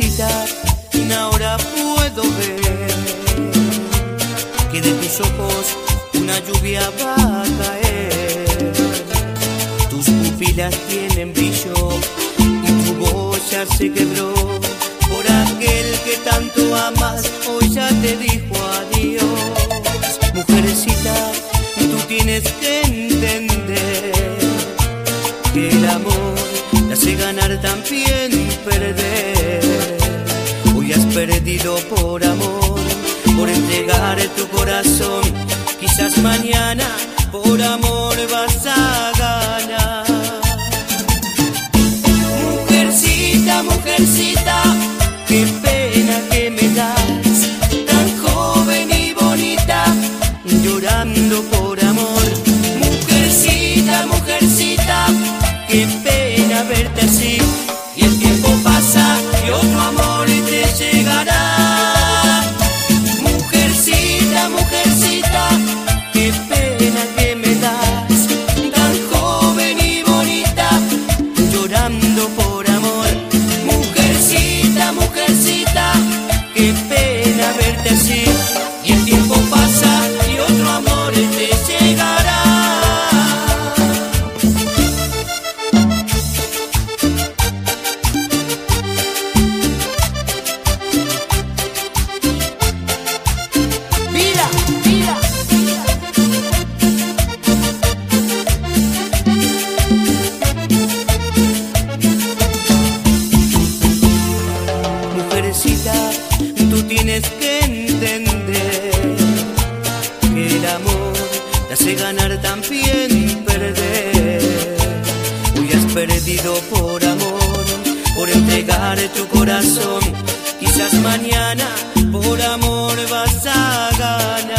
Mujercita, ahora puedo ver que de tus ojos una lluvia va a caer. Tus pupilas tienen brillo y tu voz ya se quebró por aquel que tanto amas, hoy ya te dijo adiós. Mujercita, tú tienes que entender que el amor te hace ganar, también perder. Hoy has perdido por amor, por entregar tu corazón. Quizás mañana por amor vas a ganar. Mujercita, mujercita, qué pena que me das, tan joven y bonita, llorando por amor. Mujercita, mujercita, qué pena verte así. Y el tiempo pasa y otro amor te llegará. Mujercita, mujercita, qué pena que me das, tan joven y bonita, llorando por amor. Mujercita, mujercita, qué pena verte así. Y el tiempo pasa y otro amor te llegará. Mujercita, tú tienes que entender que el amor te hace ganar, también perder. Hoy has perdido por amor, por entregar tu corazón. Quizás mañana por amor vas a ganar.